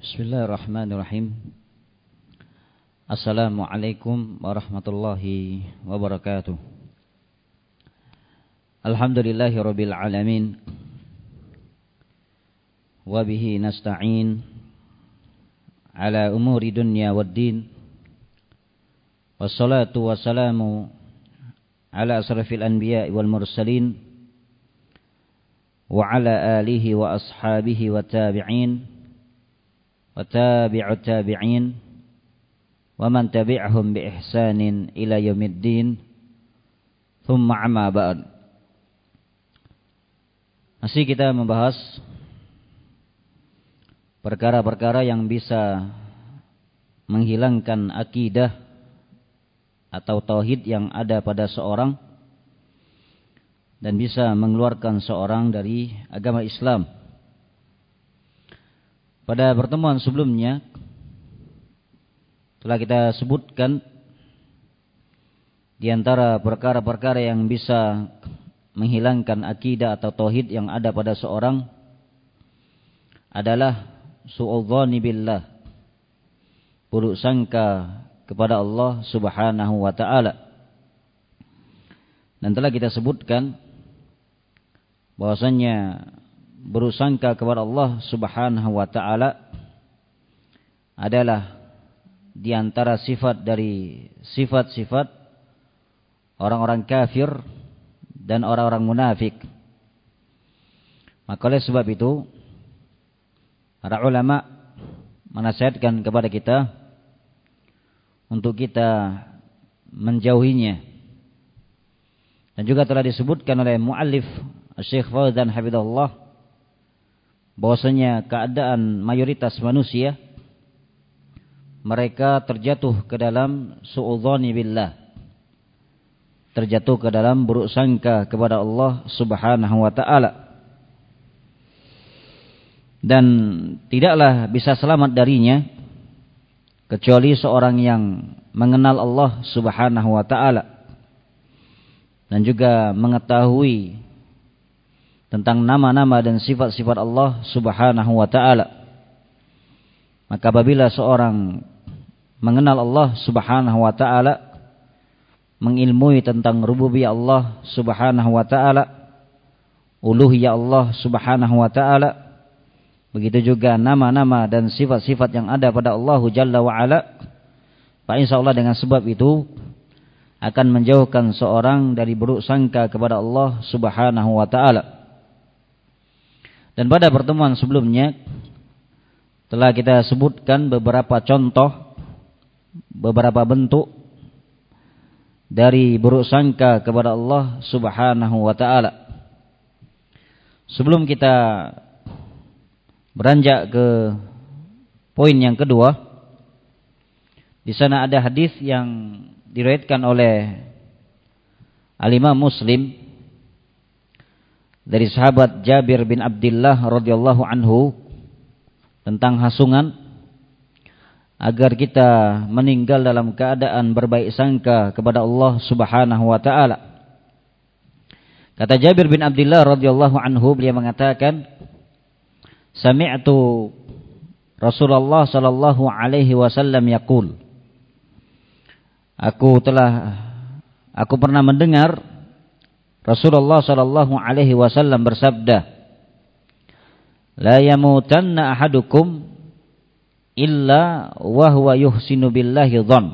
Bismillahirrahmanirrahim. Assalamualaikum warahmatullahi wabarakatuh. Alhamdulillahirabbil alamin. Wa bihi nasta'in ala umuri dunya waddin. Wassalatu wassalamu ala asrafil anbiya'i wal mursalin wa ala alihi wa ashabihi wa tabi'in wa tabi'ut tabi'in wa man tabi'ahum bi ihsanin ila yaumiddin. Thumma amma ba'd. Masih kita membahas perkara-perkara yang bisa menghilangkan akidah atau tauhid yang ada pada seorang dan bisa mengeluarkan seorang dari agama Islam. Pada pertemuan sebelumnya telah kita sebutkan di antara perkara-perkara yang bisa menghilangkan akidah atau tauhid yang ada pada seorang adalah su'udzani billah, buruk sangka kepada Allah Subhanahu wa ta'ala. Dan telah kita sebutkan bahwasanya buruk sangka kepada Allah Subhanahu wa ta'ala adalah di antara sifat dari sifat-sifat orang-orang kafir dan orang-orang munafik. Maka oleh sebab itu para ulama menasihatkan kepada kita untuk kita menjauhinya. Dan juga telah disebutkan oleh muallif Syekh Fauzan hafizahullah bahwasanya keadaan mayoritas manusia mereka terjatuh ke dalam su'udzani billah, terjatuh ke dalam buruk sangka kepada Allah Subhanahu wa ta'ala, dan tidaklah bisa selamat darinya kecuali seorang yang mengenal Allah Subhanahu wa ta'ala dan juga mengetahui tentang nama-nama dan sifat-sifat Allah Subhanahu wa ta'ala. Maka apabila seorang mengenal Allah Subhanahu wa ta'ala, mengilmui tentang rububiyah Allah Subhanahu wa ta'ala, uluhiyah Allah Subhanahu wa ta'ala, begitu juga nama-nama dan sifat-sifat yang ada pada Allah Jalla wa ala, maka insyaallah dengan sebab itu akan menjauhkan seorang dari buruk sangka kepada Allah Subhanahu wa ta'ala. Dan pada pertemuan sebelumnya telah kita sebutkan beberapa contoh, beberapa bentuk dari buruk sangka kepada Allah Subhanahu wa ta'ala. Sebelum kita beranjak ke poin yang kedua, di sana ada hadis yang diriwayatkan oleh Al-Imam Muslim dari sahabat Jabir bin Abdullah radhiyallahu anhu tentang hasungan agar kita meninggal dalam keadaan berbaik sangka kepada Allah Subhanahu wa ta'ala. Kata Jabir bin Abdullah radhiyallahu anhu, beliau mengatakan, sami'tu Rasulullah sallallahu alaihi wasallam yaqul, aku pernah mendengar Rasulullah sallallahu alaihi wasallam bersabda, la yamutanna ahadukum illa wa huwa yuhsinu billahi dhann.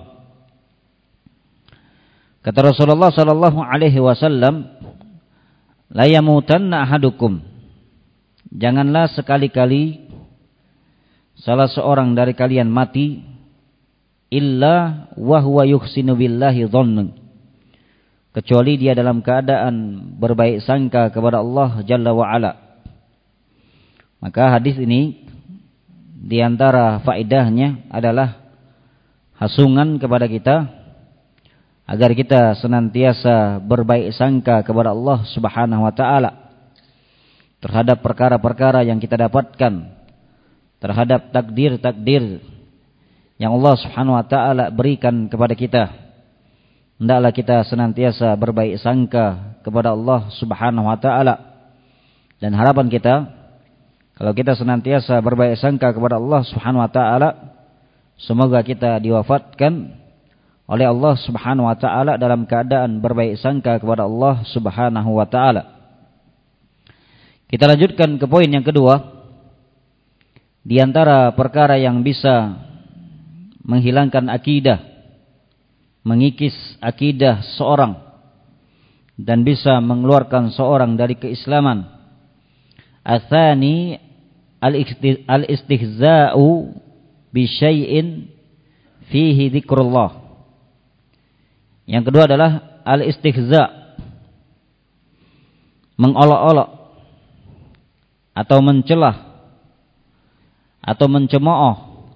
Kata Rasulullah sallallahu alaihi wasallam, la yamutanna ahadukum, janganlah sekali-kali salah seorang dari kalian mati illa wa huwa yuhsinu billahi dhann, kecuali dia dalam keadaan berbaik sangka kepada Allah Jalla wa ala. Maka hadis ini di antara faedahnya adalah hasungan kepada kita agar kita senantiasa berbaik sangka kepada Allah Subhanahu wa ta'ala terhadap perkara-perkara yang kita dapatkan, terhadap takdir-takdir yang Allah Subhanahu wa ta'ala berikan kepada kita. Hendaklah kita senantiasa berbaik sangka kepada Allah Subhanahu wa ta'ala. Dan harapan kita, Kalau kita senantiasa berbaik sangka kepada Allah Subhanahu wa taala, semoga kita diwafatkan oleh Allah Subhanahu wa taala dalam keadaan berbaik sangka kepada Allah Subhanahu wa taala. Kita lanjutkan ke poin yang kedua. Di antara perkara yang bisa menghilangkan akidah, mengikis akidah seorang dan bisa mengeluarkan seorang dari keislaman. Atsani al-istihza'u bi syai'in fihi dzikrullah. Yang kedua adalah al-istihza', mengolok-olok atau mencelah atau mencemooh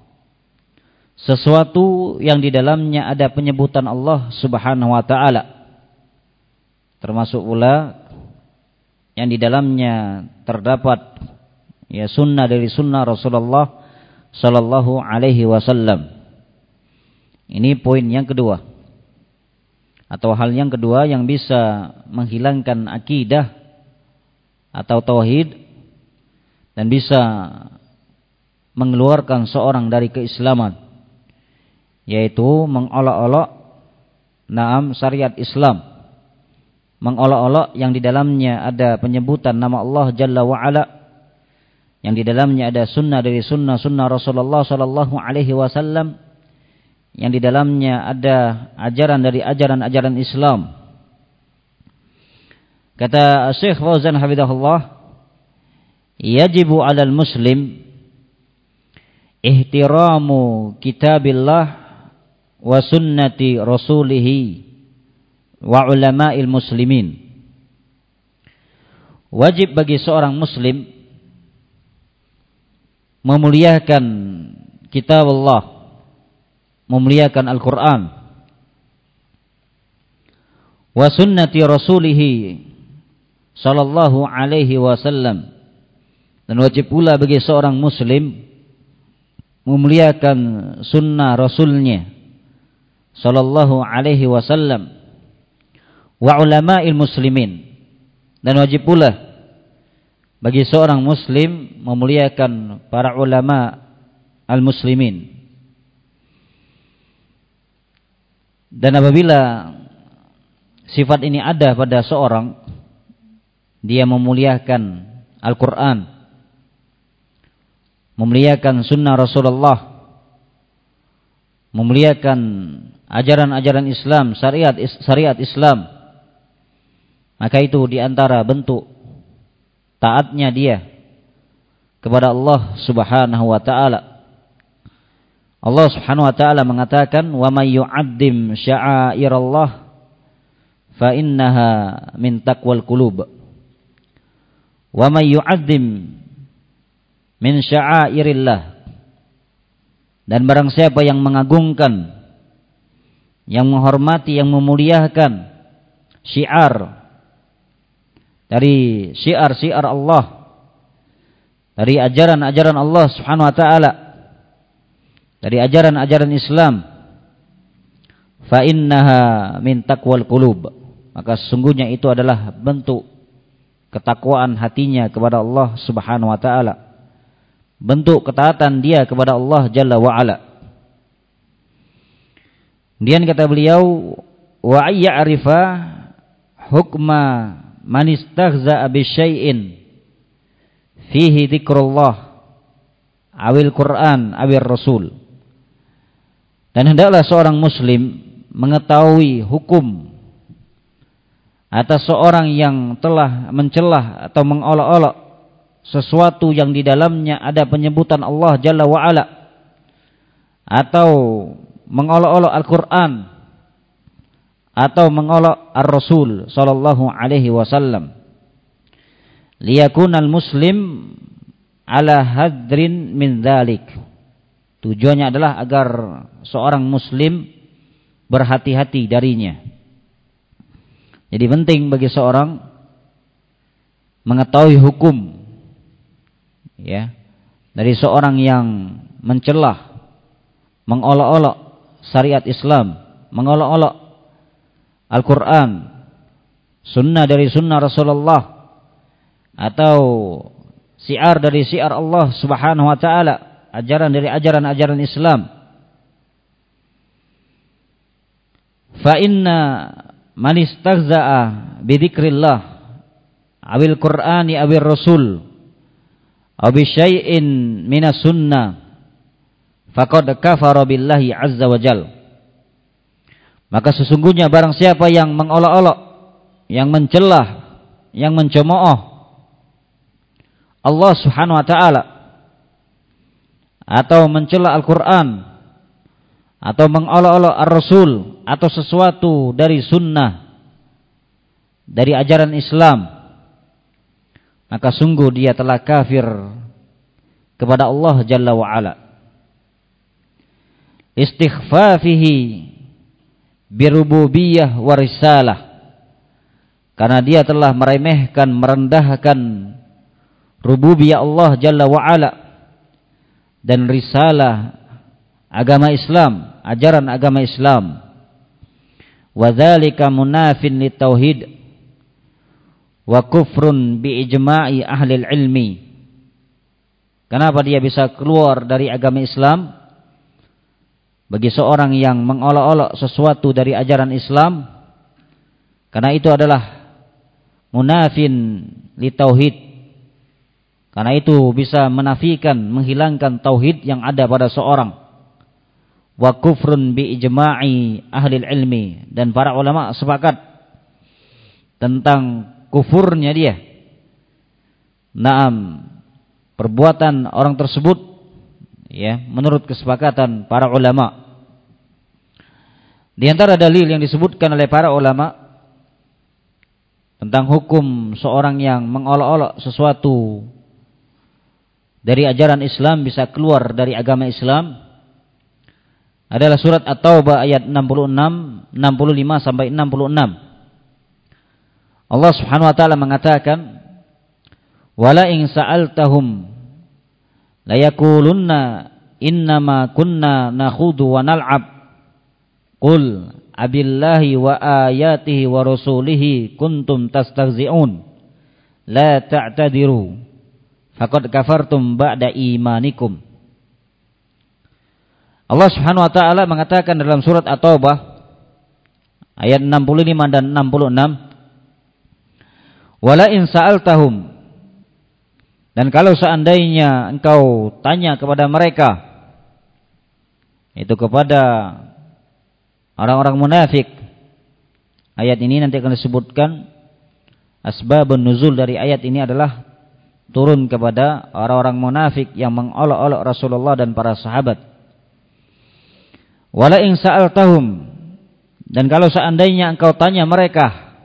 sesuatu yang di dalamnya ada penyebutan Allah Subhanahu wa taala. Termasuk pula yang di dalamnya terdapat ya sunnah dari sunnah Rasulullah sallallahu alaihi wasallam. Ini poin yang kedua. Atau hal yang kedua yang bisa menghilangkan akidah atau tauhid dan bisa mengeluarkan seorang dari keislaman, yaitu mengolok-olok syariat Islam, mengolok-olok yang di dalamnya ada penyebutan nama Allah Jalla wa'ala, yang di dalamnya ada sunnah dari sunnah Rasulullah sallallahu alaihi wasallam, yang di dalamnya ada ajaran dari ajaran-ajaran Islam. Kata Syekh Fauzan hafizahullah, yajibu 'alal muslim ihtiramu kitabillah wa sunnati rasulih wa ulama'il muslimin. Wajib bagi seorang muslim memuliakan kitab Allah, memuliakan Al-Quran, wa sunnati rasulih sallallahu alaihi wasallam, dan wajib pula bagi seorang muslim memuliakan sunnah Rasulnya sallallahu alaihi wasallam, wa ulama'il muslimin, dan wajib pula bagi seorang muslim memuliakan para ulama al-muslimin. Dan apabila sifat ini ada pada seorang, dia memuliakan Al-Quran, memuliakan sunnah Rasulullah, memuliakan ajaran-ajaran Islam, syariat Islam, maka itu diantara bentuk taatnya dia kepada Allah Subhanahu wa ta'ala. Allah Subhanahu wa ta'ala mengatakan, wa may yu'azzim sya'airallah fa innaha min taqwal qulub. Wa may yu'azzim min sya'airillah, dan barang siapa yang mengagungkan, yang menghormati, yang memuliakan syiar dari syiar-syiar Allah, dari ajaran-ajaran Allah Subhanahu wa taala, dari ajaran-ajaran Islam, fa innaha min taqwal qulub, maka sesungguhnya itu adalah bentuk ketakwaan hatinya kepada Allah Subhanahu wa taala, bentuk ketaatan dia kepada Allah Jalla wa'ala. Kemudian kata beliau, wa ayya'rifa hukma man istaghza'a bi syai'in fihi dzikrullah awil Qur'an awil Rasul. Dan hendaklah seorang muslim mengetahui hukum atas seorang yang telah mencelah atau mengolok-olok sesuatu yang di dalamnya ada penyebutan Allah Jalla wa'ala, atau mengolok-olok Al-Quran, atau mengolok Ar-Rasul sallallahu alaihi wasallam. Liyakunal muslim ala hadrin min dzalik. Tujuannya adalah agar seorang muslim berhati-hati darinya. Jadi penting bagi seorang mengetahui hukum, ya, dari seorang yang mencelah, mengolok-olok syariat Islam, mengolok-olok Al-Quran, sunnah dari sunnah Rasulullah, atau syiar dari syiar Allah Subhanahu wa taala, ajaran dari ajaran-ajaran Islam. Fa inna man istaghza'a bi dzikrillah awil qur'ani awil rasul aw bi syai'in minas sunnah faqad kafara billahi azza wa jal. Maka sesungguhnya barang siapa yang mengolok-olok, yang mencelah, yang mencemooh Allah Subhanahu wa taala, atau mencela Al-Qur'an, atau mengolok-olok Ar-Rasul, atau sesuatu dari sunnah, dari ajaran Islam, maka sungguh dia telah kafir kepada Allah Jalla wa Ala. Istighfafihi birububiyah wa risalah, karena dia telah meremehkan, merendahkan rububiyah Allah Jalla wa Ala dan risalah agama Islam, ajaran agama Islam. Wa dzalika munafin litauhid wa kufrun bi ijma'i ahli ilmi. Kenapa dia bisa keluar dari agama Islam? Bagi seorang yang mengolok-olok sesuatu dari ajaran Islam, karena itu adalah munafin li tauhid, karena itu bisa menafikan, menghilangkan tauhid yang ada pada seorang. Wa kufrun bi ijma'i ahli ilmi, dan para ulama sepakat tentang kufurnya dia. Naam, perbuatan orang tersebut, ya, menurut kesepakatan para ulama. Di antara dalil yang disebutkan oleh para ulama tentang hukum seorang yang mengolok-olok sesuatu dari ajaran Islam bisa keluar dari agama Islam adalah surat At-Taubah ayat 66, 65 sampai 66. Allah Subhanahu wa taala mengatakan, "Wala in sa'altahum la yaqulunna innama kunna nakhudu wa nal'ab qul abillahi wa ayatihi wa rasulihi kuntum tastaghzi'un la ta'tadiru faqad kafartum ba'da imanikum." Allah Subhanahu wa taala mengatakan dalam surat At-Taubah ayat 65 dan 66, "Wala in sa'altahum," dan kalau seandainya engkau tanya kepada mereka, itu kepada orang-orang munafik. Ayat ini nanti akan disebutkan asbabun nuzul dari ayat ini adalah turun kepada orang-orang munafik yang mengolok-olok Rasulullah dan para sahabat. Wala in sa'altahum, dan kalau seandainya engkau tanya mereka,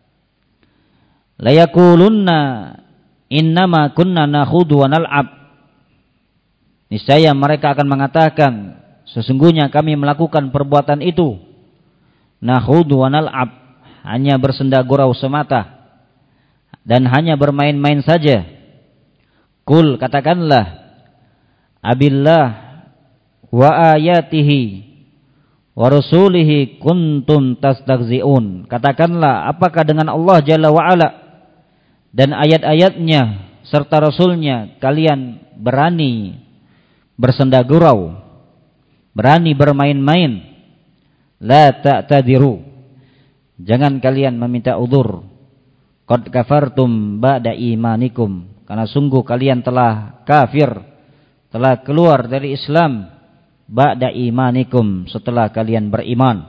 la yaqulunna innama kunna nakhudu wa nal'ab, niscaya mereka akan mengatakan, sesungguhnya kami melakukan perbuatan itu, nakhudu wa nal'ab, hanya bersenda gurau semata dan hanya bermain-main saja. Qul, katakanlah, abillah wa ayatihi wa rasulihi kuntum tastaghzi'un, katakanlah, apakah dengan Allah Jalla wa Ala dan ayat-ayatnya serta Rasulnya kalian berani bersenda gurau, berani bermain-main. La ta'tadiru, jangan kalian meminta udzur. Qad kafartum ba'da imanikum, karena sungguh kalian telah kafir, telah keluar dari Islam, ba'da imanikum, setelah kalian beriman.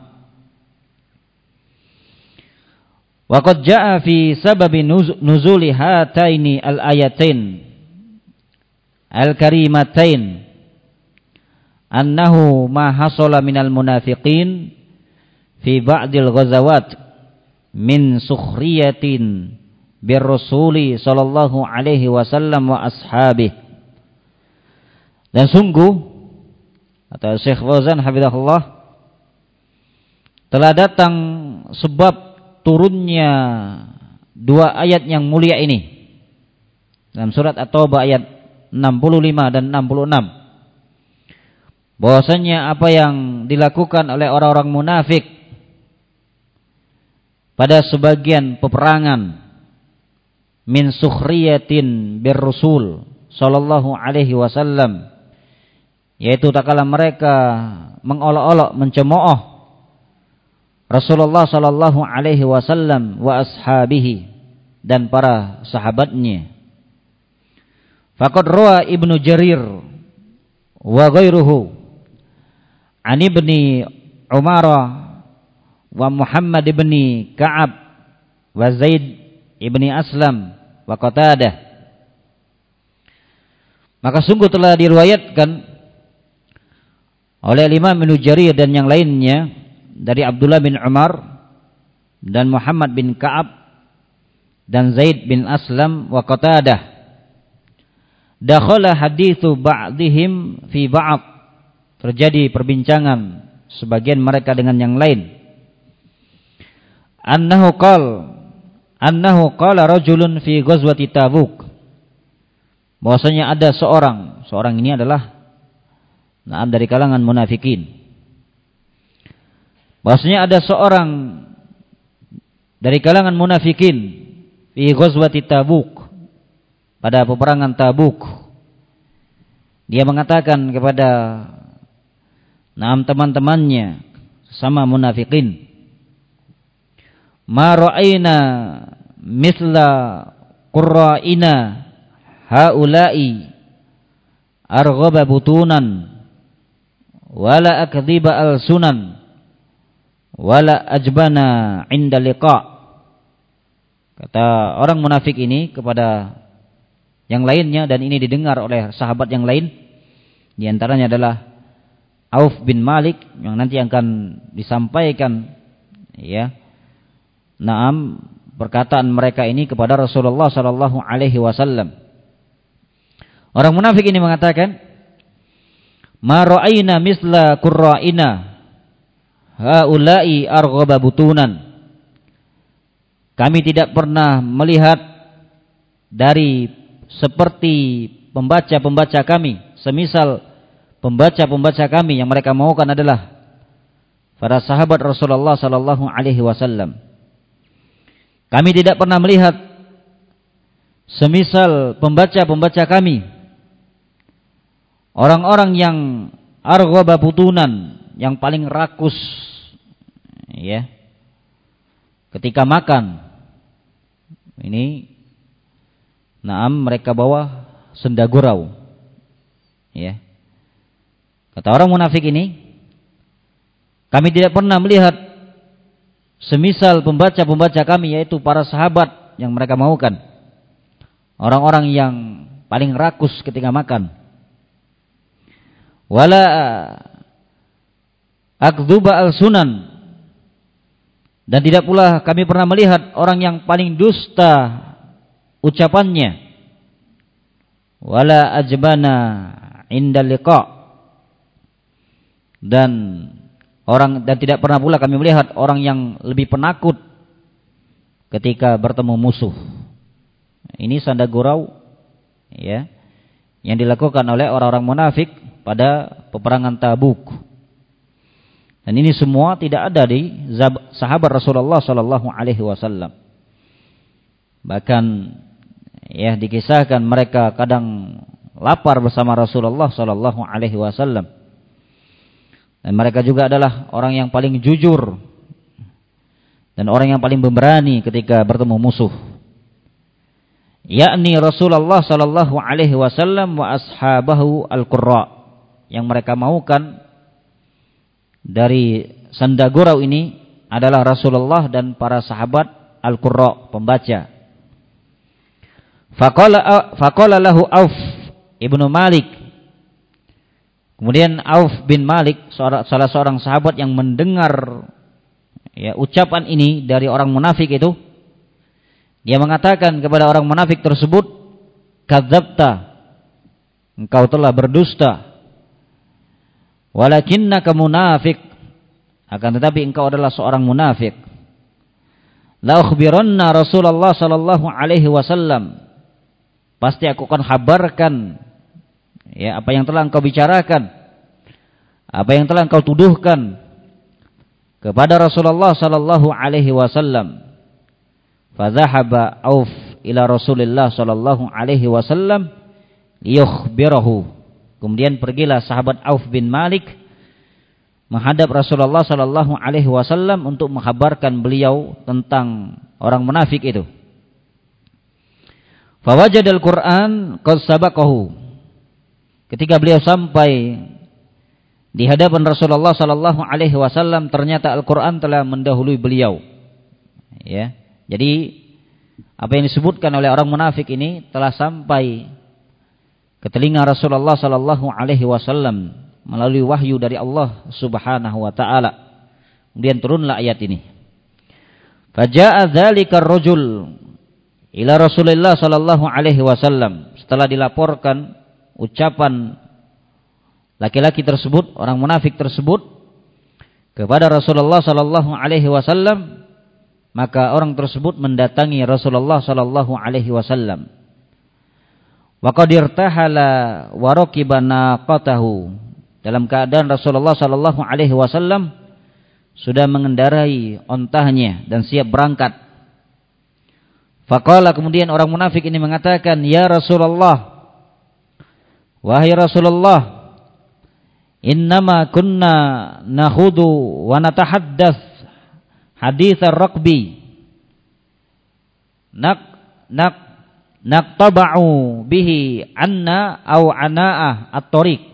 Wa qad jaa'a fi sababi nuzuli hataini al-ayatain al-karimatain annahu ma hasala minal munafiqin fi ba'dil ghazawat min sukhriyatin bir rasuli sallallahu alaihi wasallam wa ashabihi. Dan sungguh, kata Syekh Fauzan hafizahullah, telah datang sebab turunnya dua ayat yang mulia ini dalam surat At-Taubah ayat 65 dan 66, bahwasanya apa yang dilakukan oleh orang-orang munafik pada sebagian peperangan min sukhriyatin birrusul sallallahu alaihi wasallam, yaitu tatkala mereka mengolok-olok, mencemooh Rasulullah sallallahu alaihi wasallam wa ashabihi, dan para sahabatnya. Faqad rawa Ibnu Jarir wa ghairuhu an Ibni Umar wa Muhammad ibni Ka'ab wa Zaid ibni Aslam wa Qatadah. Maka sungguh telah diriwayatkan oleh Imam Ibnu Jarir dan yang lainnya dari Abdullah bin Umar dan Muhammad bin Ka'ab dan Zaid bin Aslam wa Qatadah, dakhala hadithu ba'dihim fi ba'd, terjadi perbincangan sebagian mereka dengan yang lain. Annahu qala rajulun fi ghazwati Tabuk, bahwasanya ada seorang ini adalah dari kalangan munafikin. Bahwasanya ada seorang dari kalangan munafikin fi ghazwati Tabuk, pada peperangan Tabuk. Dia mengatakan kepada teman-temannya sama munafikin, ma ra'ayna mithla qurra'ina haula'i arghaba butunan wala akdhiba al-sunan wala ajbana 'inda liqa'. Kata orang munafik ini kepada yang lainnya, dan ini didengar oleh sahabat yang lain. Di antaranya adalah Auf bin Malik, yang nanti akan disampaikan perkataan mereka ini kepada Rasulullah sallallahu alaihi wasallam. Orang munafik ini mengatakan, ma ra'ayna misla qurra'ina haula'i arghaba butunan. Kami tidak pernah melihat dari seperti pembaca-pembaca kami, semisal pembaca-pembaca kami yang mereka maukan adalah para sahabat Rasulullah sallallahu alaihi wasallam. Kami tidak pernah melihat semisal pembaca-pembaca kami, orang-orang yang arghaba butunan, yang paling rakus ketika makan. Ini mereka bawa senda gurau. Kata orang munafik ini, kami tidak pernah melihat semisal pembaca-pembaca kami, yaitu para sahabat yang mereka maukan, orang-orang yang paling rakus ketika makan. Wala akdzuba al-sunan, dan tidak pula kami pernah melihat orang yang paling dusta ucapannya. Wala ajbana inda liqa, dan tidak pernah pula kami melihat orang yang lebih penakut ketika bertemu musuh. Ini sanda gurau yang dilakukan oleh orang-orang munafik pada peperangan Tabuk. Dan ini semua tidak ada di sahabat Rasulullah sallallahu alaihi wasallam. Bahkan dikisahkan mereka kadang lapar bersama Rasulullah sallallahu alaihi wasallam. Dan mereka juga adalah orang yang paling jujur dan orang yang paling pemberani ketika bertemu musuh, yakni Rasulullah sallallahu alaihi wasallam wa ashabahu al-qurra. Yang mereka maukan dari sanda gurau ini adalah Rasulullah dan para sahabat al-qurra, pembaca. Faqala lahu Auf ibnu Malik. Kemudian Auf bin Malik, salah seorang sahabat yang mendengar ucapan ini dari orang munafik itu, dia mengatakan kepada orang munafik tersebut, kadzabta, engkau telah berdusta. Walakinnaka munafik, akan tetapi engkau adalah seorang munafik. La ukhbiranna Rasulullah sallallahu alaihi wasallam, pasti aku akan kabarkan apa yang telah engkau bicarakan, apa yang telah engkau tuduhkan kepada Rasulullah sallallahu alaihi wasallam. Fadhahaba Auf ila Rasulillah sallallahu alaihi wasallam liyukhbirahu. Kemudian pergilah sahabat Auf bin Malik menghadap Rasulullah sallallahu alaihi wasallam untuk menghabarkan beliau tentang orang munafik itu. Fawajadal Qur'an qad sabaqahu. Ketika beliau sampai di hadapan Rasulullah sallallahu alaihi wasallam, ternyata Al-Qur'an telah mendahului beliau. Ya. Jadi apa yang disebutkan oleh orang munafik ini telah sampai ke telinga Rasulullah sallallahu alaihi wasallam melalui wahyu dari Allah Subhanahu wa taala. Kemudian turunlah ayat ini. Faja'a dzalika ar-rajul ila Rasulillah sallallahu alaihi wasallam. Setelah dilaporkan ucapan laki-laki tersebut, orang munafik tersebut kepada Rasulullah sallallahu alaihi wasallam, maka orang tersebut mendatangi Rasulullah sallallahu alaihi wasallam. Wa qad irtahala wa raqiba naqatahu. Dalam keadaan Rasulullah sallallahu alaihi wasallam sudah mengendarai ontahnya dan siap berangkat. Faqala, kemudian orang munafik ini mengatakan, "Ya Rasulullah, wahai Rasulullah, innama kunna nakhudu wa natahaddath hadits ar-raqbi naqtaba'u bihi anna aw ana'ah at-tariq."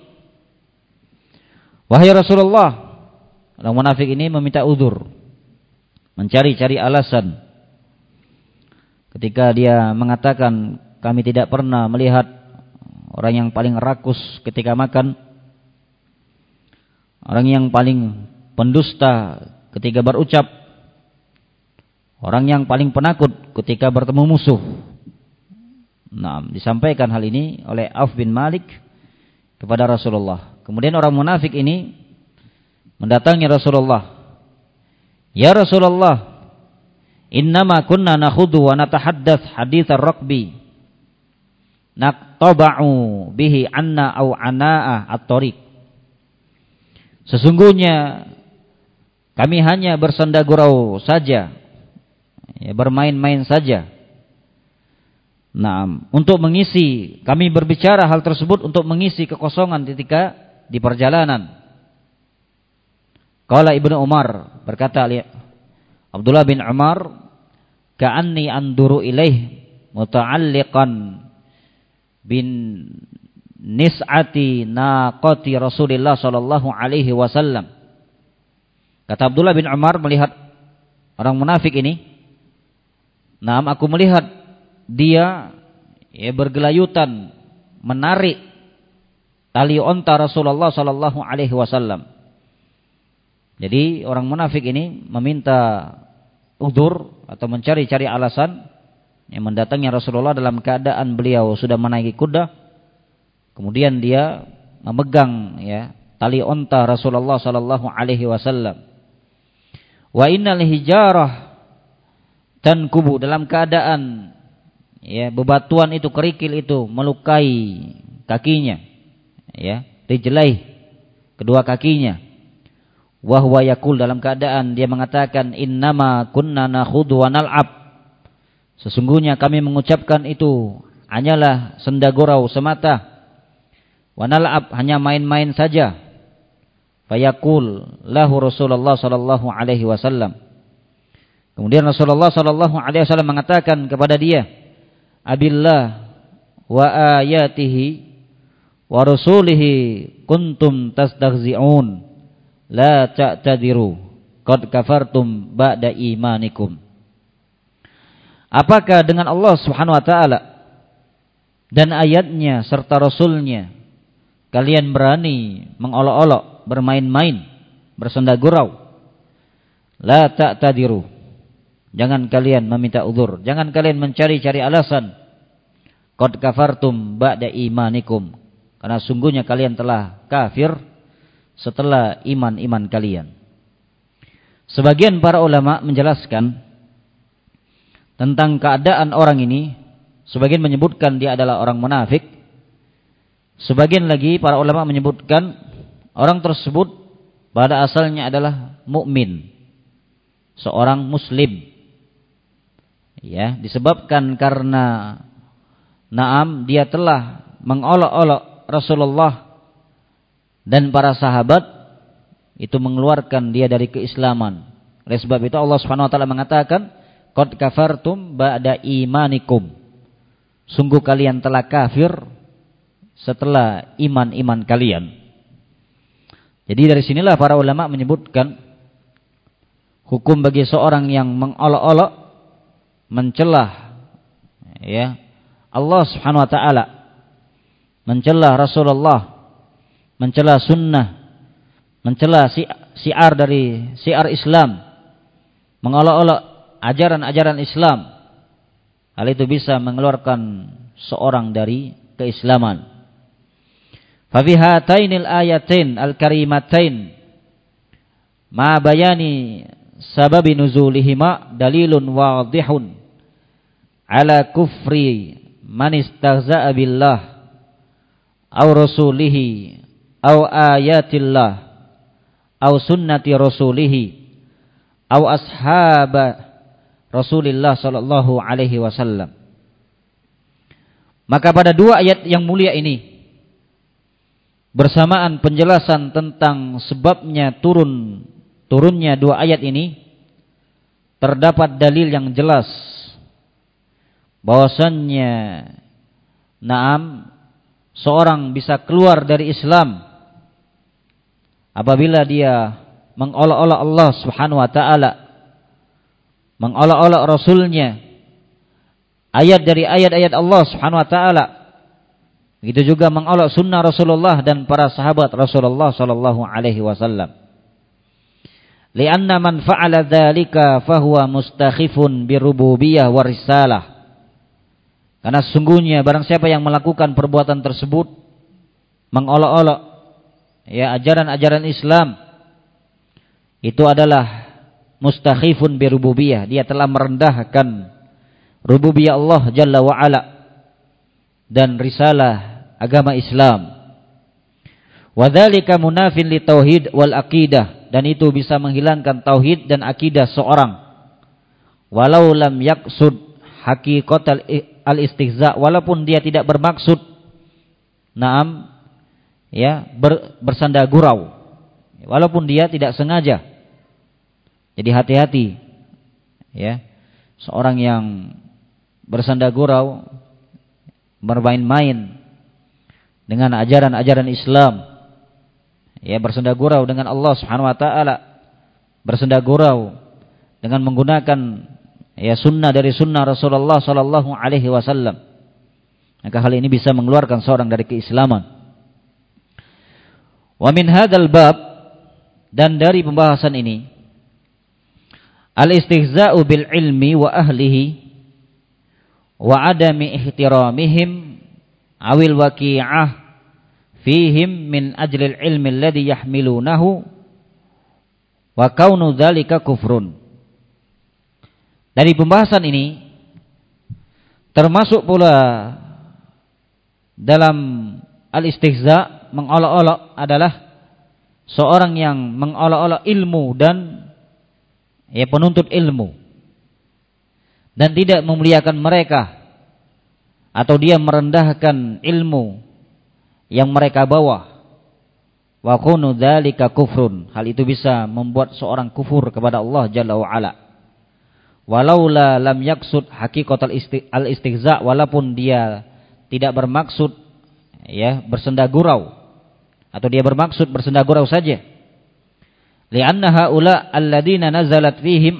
Wahai Rasulullah, orang munafik ini meminta uzur, mencari-cari alasan ketika dia mengatakan, kami tidak pernah melihat orang yang paling rakus ketika makan, orang yang paling pendusta ketika berucap, orang yang paling penakut ketika bertemu musuh. Nah, disampaikan hal ini oleh Auf bin Malik kepada Rasulullah. Kemudian orang munafik ini mendatangi Rasulullah. Ya Rasulullah, innama kunna nakhudu wa natahaddath hadits ar-raqbi naqtaba'u bihi anna aw ana'ah at-tariq. Sesungguhnya kami hanya bersenda gurau saja, ya, bermain-main saja. Nah, untuk mengisi, kami berbicara hal tersebut untuk mengisi kekosongan ketika di perjalanan. Qala Ibnu Umar, berkata Abdullah bin Umar, ka'anni anduru ilaih muta'alliqan bin nis'ati naqati Rasulillah sallallahu alaihi wasallam. Kata Abdullah bin Umar melihat orang munafik ini, "Naam, aku melihat dia bergelayutan menarik tali onta Rasulullah sallallahu alaihi wasallam." Jadi orang munafik ini meminta uzur atau mencari-cari alasan yang mendatangi Rasulullah dalam keadaan beliau sudah menaiki kuda. Kemudian dia memegang, ya, tali onta Rasulullah sallallahu alaihi wasallam. Wa innal hijarah tankubu, dalam keadaan, ya, bebatuan itu, kerikil itu melukai kakinya, ya, rijlaih, kedua kakinya. Wa huwa yaqul, dalam keadaan dia mengatakan, innama kunna nakhudu wa nal'ab, sesungguhnya kami mengucapkan itu hanyalah senda gurau semata, wa nal'ab, hanya main-main saja. Fayaqul lahu Rasulullah sallallahu alaihi wasallam, kemudian Rasulullah sallallahu alaihi wasallam mengatakan kepada dia, abillah wa ayatihi wa rasulihi kuntum tastaghzi'un la ta'tadiru qad kafartum ba'da imanikum. Apakah dengan Allah Subhanahu wa taala dan ayatnya serta rasulnya kalian berani mengolok-olok, bermain-main, bersenda gurau? La ta'tadiru, jangan kalian meminta uzur, jangan kalian mencari-cari alasan. Qad kafartum ba'da imanikum, karena sungguhnya kalian telah kafir setelah iman kalian. Sebagian para ulama menjelaskan tentang keadaan orang ini. Sebagian menyebutkan dia adalah orang munafik. Sebagian lagi para ulama menyebutkan orang tersebut pada asalnya adalah mukmin, seorang muslim, Ya, disebabkan karena na'am dia telah mengolok-olok Rasulullah dan para sahabat, itu mengeluarkan dia dari keislaman. Oleh sebab itu Allah Subhanahu wa taala mengatakan, "Qad kafartum ba'da imanikum." Sungguh kalian telah kafir setelah iman-iman kalian. Jadi dari sinilah para ulama menyebutkan hukum bagi seorang yang mengolok-olok, mencelah ya Allah Subhanahu wa taala, mencelah Rasulullah, mencelah sunnah, mencelah syiar dari syiar Islam, mengolok-olok ajaran-ajaran Islam. Hal itu bisa mengeluarkan seorang dari keislaman. Fa fi hatainil ayatain al-karimatain ma bayani sababi nuzulihima dalilun wadihun ala kufri man istaghza'a billah aw rasulihi aw ayatillah aw sunnati rasulihi aw ashaba Rasulullah sallallahu alaihi wasallam. Maka pada dua ayat yang mulia ini, bersamaan penjelasan tentang sebabnya turunnya dua ayat ini, terdapat dalil yang jelas bahwasannya na'am seorang bisa keluar dari Islam apabila dia mengolok-olok Allah Subhanahu wa taala, mengolok-olok Rasulnya, ayat dari ayat-ayat Allah Subhanahu wa taala. Begitu juga mengolok sunnah Rasulullah dan para sahabat Rasulullah sallallahu alaihi wasallam. Lianna man fa'ala dzalika fahuwa mustakhifun birububiyyah wa risalah. Karena sesungguhnya barang siapa yang melakukan perbuatan tersebut, mengolok-olok ya ajaran-ajaran Islam, itu adalah mustakhifun birububiyyah, dia telah merendahkan rububiyah Allah Jalla wa Ala dan risalah agama Islam. Wa dzalika munafin li tauhid wal aqidah, dan itu bisa menghilangkan tauhid dan akidah seorang. Walau lam yaqsud haqiqatal al-istihza, walaupun dia tidak bermaksud na'am ya bersanda gurau, walaupun dia tidak sengaja. Jadi hati-hati ya, seorang yang bersanda gurau, bermain-main dengan ajaran-ajaran Islam, ya bersenda gurau dengan Allah Subhanahu wa taala, bersenda gurau dengan menggunakan ya sunnah dari sunnah Rasulullah sallallahu alaihi wasallam, maka hal ini bisa mengeluarkan seorang dari keislaman. Wa min hadzal bab, dan dari pembahasan ini, al-istihza'u bil ilmi wa ahlihi wa adami ihtiramihim awil waqi'ah fihim min ajlil ilmi alladhi yahmilunahu wa kaunu dzalika kufrun. Dari pembahasan ini termasuk pula dalam al-istihza, mengolok-olok, adalah seorang yang mengolok-olok ilmu dan ya penuntut ilmu dan tidak memuliakan mereka, atau dia merendahkan ilmu yang mereka bawa. Wa kunu dzalika kufrun, hal itu bisa membuat seorang kufur kepada Allah Jalla wa Ala. Walaula lam yaksud haqiqatal al-istihza, walaupun dia tidak bermaksud ya bersenda gurau, atau dia bermaksud bersenda gurau saja. Lianna haula alladziina nazalat fihim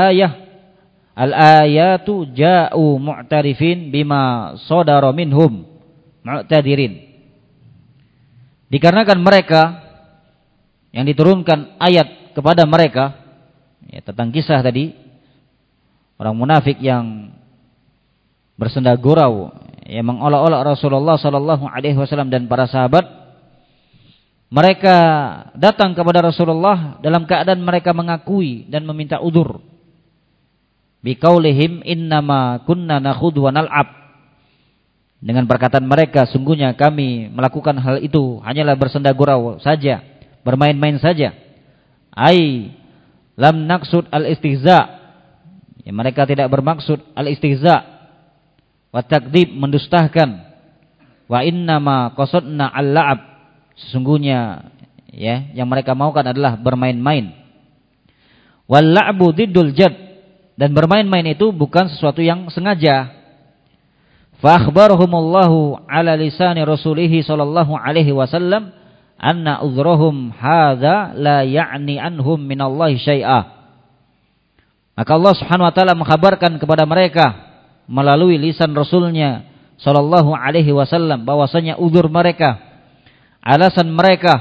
al-ayatu ja'u mu'tarifin bima sadara minhum mu'tadirin. Dikarenakan mereka yang diturunkan ayat kepada mereka ya, tentang kisah tadi orang munafik yang bersenda gurau yang mengolok-olok Rasulullah sallallahu alaihi wasallam dan para sahabat, mereka datang kepada Rasulullah dalam keadaan mereka mengakui dan meminta udzur. Biqaulihim innama kunna nakhudhu wa nal'ab, dengan perkataan mereka, sungguhnya kami melakukan hal itu hanyalah bersenda gurau saja, bermain-main saja. Ai lam naqsud al-istihza, Ya, mereka tidak bermaksud al-istihza wa takdzib, mendustakan. Wa innama qasadna al-la'ab, sesungguhnya ya yang mereka maukan adalah bermain-main. Wal la'bu diddul jad, dan bermain-main itu bukan sesuatu yang sengaja. Fa akhbarahumullahu ala lisani rasulih sallallahu alaihi wasallam anna udhrahum hadza la ya'ni anhum minallahi syai'a. Maka Allah Subhanahu wa taala mengkhabarkan kepada mereka melalui lisan Rasulnya sallallahu alaihi wasallam bahwasanya uzur mereka, alasan mereka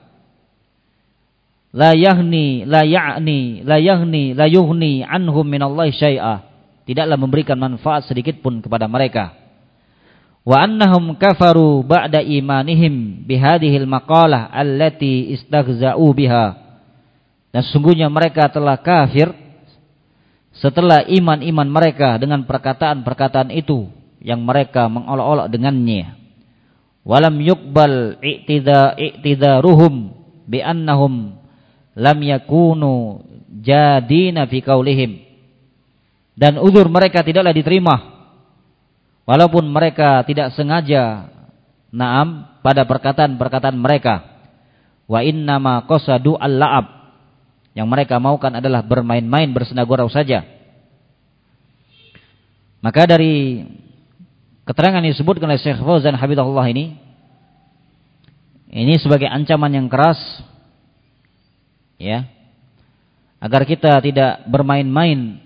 la yughni anhum minallahi syai'a, tidaklah memberikan manfaat sedikit pun kepada mereka. Wa annahum kafaru ba'da imanihim bihadhil maqalah allati istaghza'u biha, dan sesungguhnya mereka telah kafir setelah iman mereka dengan perkataan-perkataan itu yang mereka mengolok-olok dengannya. Walam yuqbal i'tidaruhum bi annahum lam yakunu jadina fi qaulihim, dan uzur mereka tidaklah diterima walaupun mereka tidak sengaja na'am pada perkataan-perkataan mereka. Wa innama qasadu al-la'ab, yang mereka maukan adalah bermain-main, bersenda-gurau saja. Maka dari keterangan yang disebutkan oleh Syekh Fauzan hafizahullah ini sebagai ancaman yang keras, ya, agar kita tidak bermain-main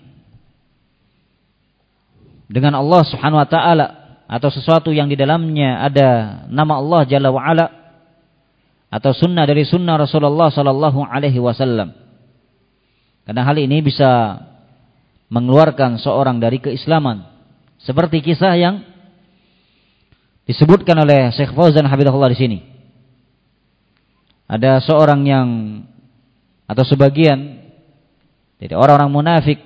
dengan Allah Subhanahu wa taala atau sesuatu yang di dalamnya ada nama Allah Jalla wa Ala atau sunnah dari sunnah Rasulullah sallallahu alaihi wasallam. Karena hal ini bisa mengeluarkan seorang dari keislaman. Seperti kisah yang disebutkan oleh Syekh Fauzan hafizahullah di sini. Ada seorang yang atau sebagian dari orang-orang munafik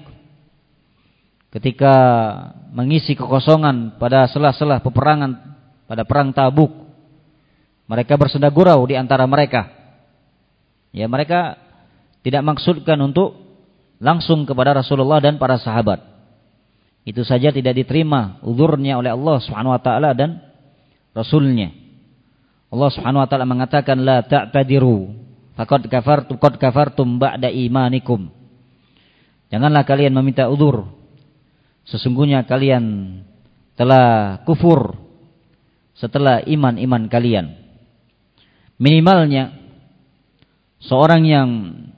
ketika mengisi kekosongan pada sela-sela peperangan pada perang Tabuk, mereka bersenda gurau di antara mereka. Ya, mereka tidak maksudkan untuk langsung kepada Rasulullah dan para sahabat. Itu saja tidak diterima uzurnya oleh Allah Subhanahu wa taala dan Rasulnya. Allah Subhanahu wa taala mengatakan la ta'tadiru faqad kafartum ba'da imanikum. Janganlah kalian meminta uzur, sesungguhnya kalian telah kufur setelah iman kalian. Minimalnya seorang yang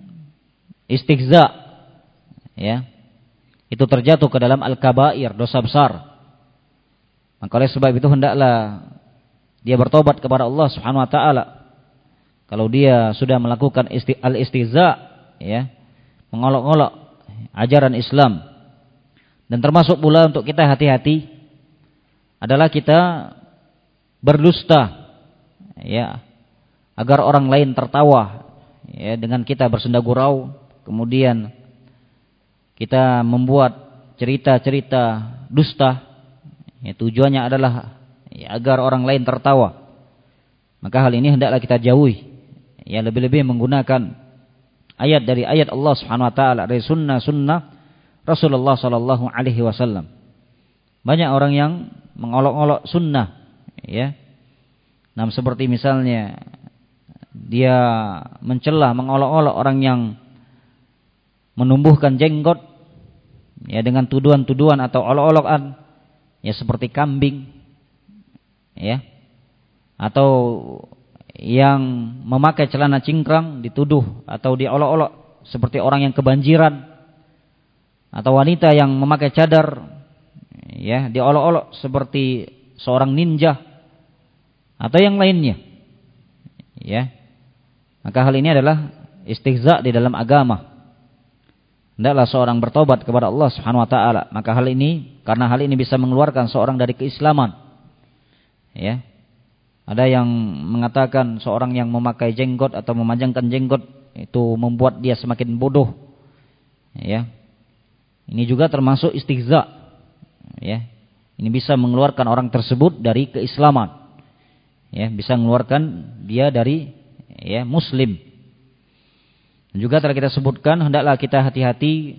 istighza, ya, itu terjatuh ke dalam al-kabair, dosa besar. Maka oleh sebab itu hendaklah dia bertobat kepada Allah Subhanahu wa taala. Kalau dia sudah melakukan al-istihza, ya, mengolok-olok ajaran Islam. Dan termasuk pula untuk kita hati-hati adalah kita berdusta, ya, agar orang lain tertawa, ya, dengan kita bersenda gurau, kemudian kita membuat cerita-cerita dusta, ya, tujuannya adalah, ya, agar orang lain tertawa. Maka hal ini hendaklah kita jauhi, ya, lebih-lebih menggunakan ayat dari ayat Allah Subhanahu wa taala, dari sunnah Rasulullah sallallahu alaihi wasallam. Banyak orang yang mengolok-olok sunnah, ya. Nah, seperti misalnya dia mencela, mengolok-olok orang yang menumbuhkan jenggot, ya, dengan tuduhan-tuduhan atau olok-olokan, ya, seperti kambing, ya, atau yang memakai celana cingkrang dituduh atau diolok-olok seperti orang yang kebanjiran, atau wanita yang memakai cadar, ya, diolok-olok seperti seorang ninja atau yang lainnya, ya. Maka hal ini adalah istihza di dalam agama. Hendaklah seorang bertobat kepada Allah Subhanahu wa taala. Maka hal ini, karena hal ini bisa mengeluarkan seorang dari keislaman. Ya. Ada yang mengatakan seorang yang memakai jenggot atau memanjangkan jenggot itu membuat dia semakin bodoh. Ya. Ini juga termasuk istihza. Ya. Ini bisa mengeluarkan orang tersebut dari keislaman. Ya, bisa mengeluarkan dia dari, ya, muslim. Juga telah kita sebutkan hendaklah kita hati-hati,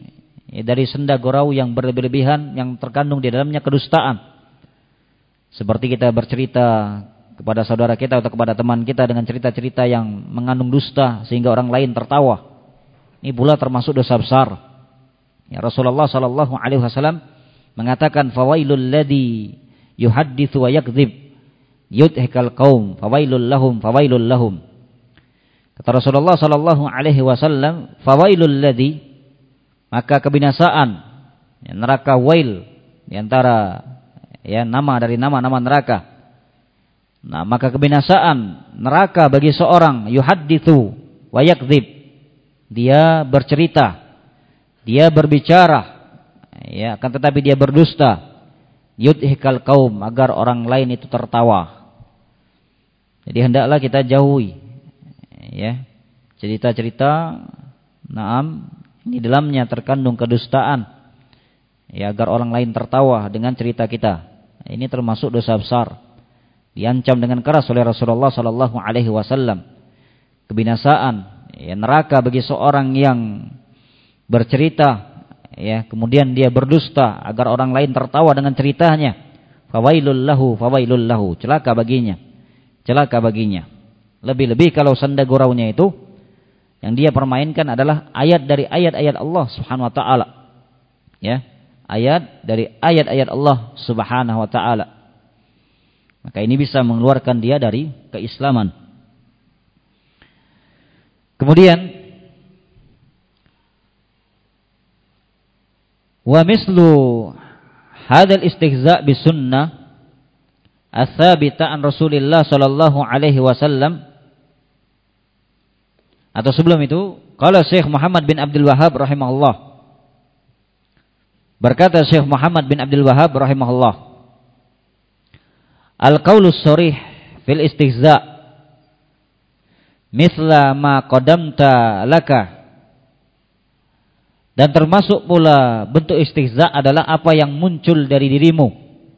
dari senda gurau yang berlebihan yang terkandung di dalamnya kedustaan. Seperti kita bercerita kepada saudara kita atau kepada teman kita dengan cerita-cerita yang mengandung dusta sehingga orang lain tertawa. Ini pula termasuk dosa besar. Ya, Rasulullah sallallahu alaihi wasallam mengatakan fawailul ladzi yuhadditsu wa yakdzib yudhikal qaum fawailul lahum. Kata Rasulullah sallallahu alaihi wasallam, fawailul ladzi, maka kebinasaan, ya, neraka wail di antara nama dari nama-nama neraka. Nah, maka kebinasaan neraka bagi seorang yuhadditsu wa yakdzib, dia bercerita, dia berbicara, ya, akan tetapi dia berdusta, yudhikal qaum, agar orang lain itu tertawa. Jadi hendaklah kita jauhi, ya, cerita-cerita ini dalamnya terkandung kedustaan, ya, agar orang lain tertawa dengan cerita kita. Ini termasuk dosa besar, diancam dengan keras oleh Rasulullah sallallahu alaihi wasallam. Kebinasaan, ya, neraka bagi seorang yang bercerita, ya, kemudian dia berdusta agar orang lain tertawa dengan ceritanya. Fawailul lahu, celaka baginya. Lebih-lebih kalau senda guraunya itu yang dia permainkan adalah ayat dari ayat-ayat Allah Subhanahu wa taala. Ya, ayat dari ayat-ayat Allah Subhanahu wa taala. Maka ini bisa mengeluarkan dia dari keislaman. Kemudian wa mislu hadzal istihza' bis sunnah ats-tsabita an Rasulillah sallallahu alaihi wasallam. Atau sebelum itu, qala Syekh Muhammad bin Abdul Wahhab rahimahullah. Berkata Syekh Muhammad bin Abdul Wahhab rahimahullah, al-qaulus sharih fil istihza' mithla ma qadamta laka. Dan termasuk pula bentuk istihza' adalah apa yang muncul dari dirimu.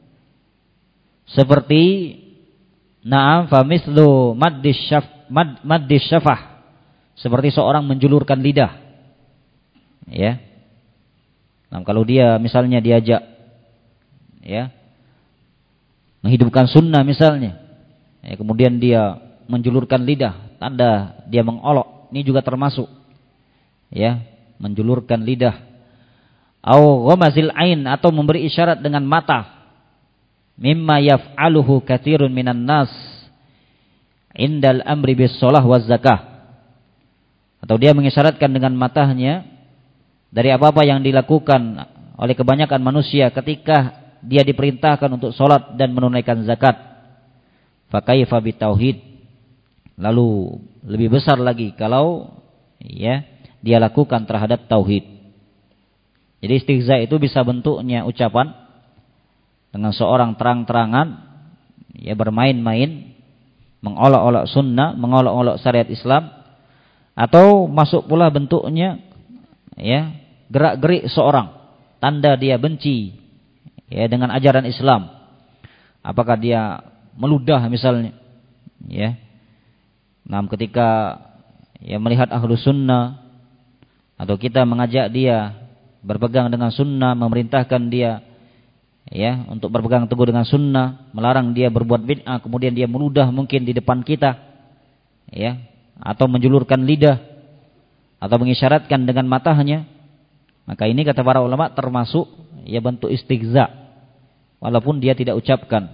Seperti fa mithlu maddis syafah, seperti seorang menjulurkan lidah. Ya. Nah, kalau dia misalnya diajak, ya, menghidupkan sunnah misalnya, ya, kemudian dia menjulurkan lidah, tanda dia mengolok, ini juga termasuk, ya, menjulurkan lidah. Au ghamazil ain, atau memberi isyarat dengan mata. Mimma yaf'aluhu katsirun minan nas indal amri bis shalah waz zakah. Atau dia mengisyaratkan dengan matanya dari apa-apa yang dilakukan oleh kebanyakan manusia ketika dia diperintahkan untuk sholat dan menunaikan zakat. Fa kaifa bitauhid, lalu lebih besar lagi kalau, ya, dia lakukan terhadap tauhid. Jadi istihza itu bisa bentuknya ucapan dengan seorang terang-terangan, ya, bermain-main, mengolok-olok sunnah, mengolok-olok syariat Islam. Atau masuk pula bentuknya, ya, gerak-gerik seorang, tanda dia benci, ya, dengan ajaran Islam. Apakah dia meludah misalnya, ya. Nah, ketika, ya, melihat ahlu sunnah, atau kita mengajak dia berpegang dengan sunnah, memerintahkan dia, ya, untuk berpegang teguh dengan sunnah, melarang dia berbuat bid'ah, kemudian dia meludah mungkin di depan kita, ya, atau menjulurkan lidah, atau mengisyaratkan dengan matanya, maka ini kata para ulama termasuk, ya, bentuk istihza, walaupun dia tidak ucapkan.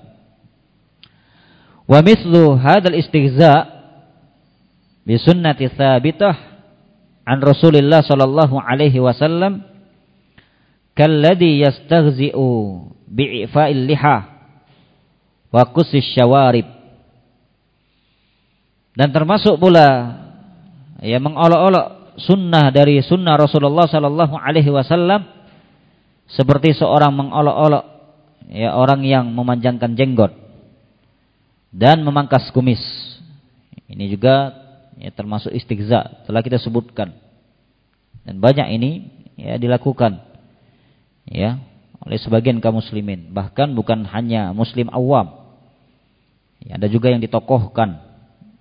Wa mithlu hadzal istihza bi sunnati tsabitah an Rasulillah sallallahu alaihi wasallam kalladhi yastaghzi'u bi'ifa'il liha wa qussis syawarib. Dan termasuk pula, ya, mengolok-olok sunnah dari sunnah Rasulullah sallallahu alaihi wasallam seperti seorang mengolok-olok, ya, orang yang memanjangkan jenggot dan memangkas kumis. Ini juga, ya, termasuk istihza, telah kita sebutkan. Dan banyak ini, ya, dilakukan, ya, oleh sebagian kaum muslimin, bahkan bukan hanya muslim awam. Ya, ada juga yang ditokohkan,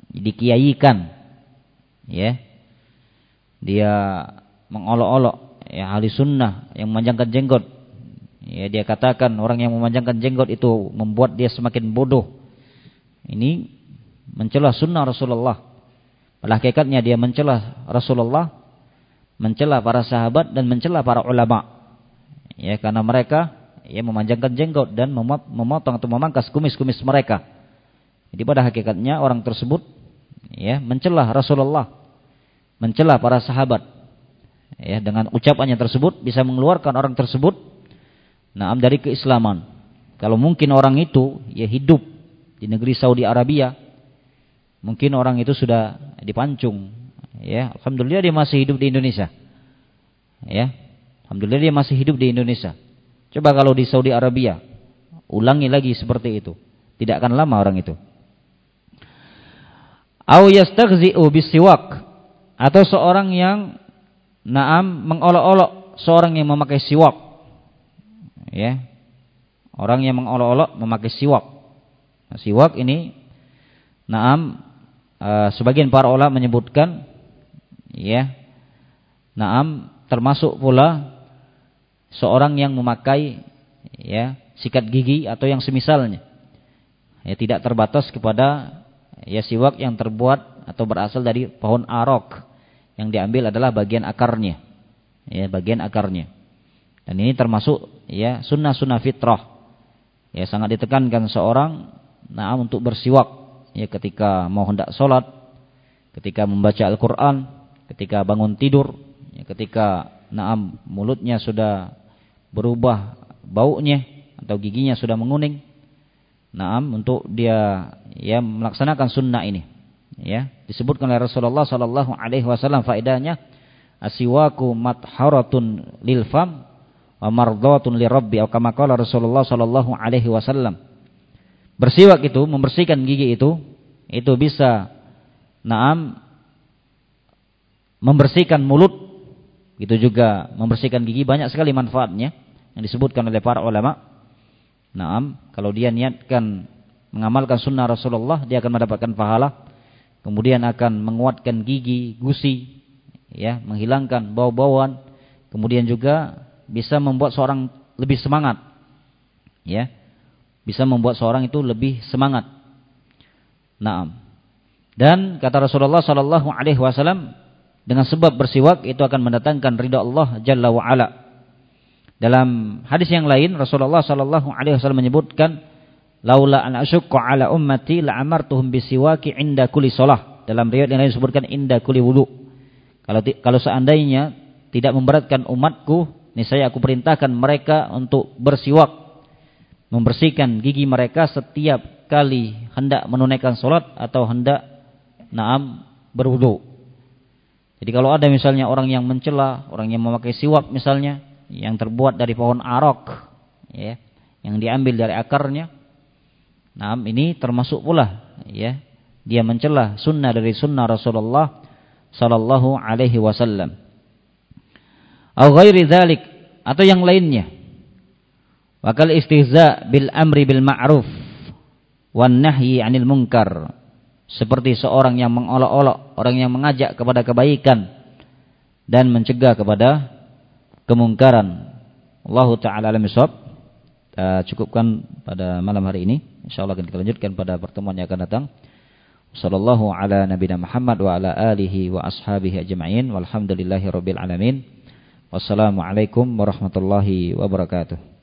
dikiaikan, ya, dia mengolok-olok, ya ahli sunnah yang memanjangkan jenggot. Ya, dia katakan orang yang memanjangkan jenggot itu membuat dia semakin bodoh. Ini mencela sunnah Rasulullah. Pada hakikatnya dia mencela Rasulullah, mencela para sahabat dan mencela para ulama. Ya, karena mereka memanjangkan jenggot dan memotong atau memangkas kumis-kumis mereka. Jadi pada hakikatnya orang tersebut mencela Rasulullah, mencela para sahabat. Ya, dengan ucapannya tersebut bisa mengeluarkan orang tersebut dari keislaman. Kalau mungkin orang itu hidup di negeri Saudi Arabia, mungkin orang itu sudah dipancung. Ya, alhamdulillah dia masih hidup di Indonesia. Ya, alhamdulillah dia masih hidup di Indonesia. Coba kalau di Saudi Arabia, ulangi lagi seperti itu. Tidak akan lama orang itu. Au yastaghzi'u bisiwak, atau seorang yang mengolok-olok seorang yang memakai siwak. Ya. Orang yang mengolok-olok memakai siwak. Nah, siwak ini sebagian para ulama menyebutkan termasuk pula seorang yang memakai sikat gigi atau yang semisalnya. Ya, tidak terbatas kepada siwak yang terbuat atau berasal dari pohon arok, yang diambil adalah bagian akarnya. Ya, bagian akarnya. Dan ini termasuk sunnah-sunnah fitrah. Ya, sangat ditekankan seorang untuk bersiwak ketika mau hendak sholat, ketika membaca Al-Qur'an, ketika bangun tidur, ketika mulutnya sudah berubah baunya atau giginya sudah menguning. Untuk dia melaksanakan sunnah ini. Ya, disebutkan oleh Rasulullah sallallahu alaihi wasallam faedahnya, asiwaku matharatun lil fam wa mardhatun lirabbi, atau kama qala Rasulullah sallallahu alaihi wasallam. Bersiwak itu membersihkan gigi itu bisa membersihkan mulut, itu juga membersihkan gigi, banyak sekali manfaatnya yang disebutkan oleh para ulama. Kalau dia niatkan mengamalkan sunnah Rasulullah, dia akan mendapatkan pahala. Kemudian akan menguatkan gigi, gusi, menghilangkan bau-bauan. Kemudian juga bisa membuat seorang lebih semangat. Ya. Bisa membuat seorang itu lebih semangat. Dan kata Rasulullah sallallahu alaihi wasallam, dengan sebab bersiwak itu akan mendatangkan ridha Allah Jalla wa Ala. Dalam hadis yang lain Rasulullah sallallahu alaihi wasallam menyebutkan, laula an asyqa ala ummati la amartuhum bisiwaki inda kulli shalah. Dalam riwayat yang lain disebutkan inda kulli wudu. Kalau seandainya tidak memberatkan umatku, niscaya aku perintahkan mereka untuk bersiwak, membersihkan gigi mereka setiap kali hendak menunaikan salat atau hendak berwudu. Jadi kalau ada misalnya orang yang mencela, orang yang memakai siwak misalnya yang terbuat dari pohon arok, yang diambil dari akarnya, ini termasuk pula dia mencela sunnah dari sunnah Rasulullah sallallahu alaihi wasallam. Au ghairi dzalik, atau yang lainnya. Wakal istihza bil amri bil ma'ruf wan nahyi 'anil munkar. Seperti seorang yang mengolok-olok, orang yang mengajak kepada kebaikan dan mencegah kepada kemungkaran. Allah taala alam bisawab. Kita cukupkan pada malam hari ini. Insyaallah akan kita lanjutkan pada pertemuan yang akan datang. Sallallahu ala nabiyina Muhammad wa ala alihi wa ashabihi ajma'in. Walhamdulillahirabbil alamin. Wassalamualaikum warahmatullahi wabarakatuh.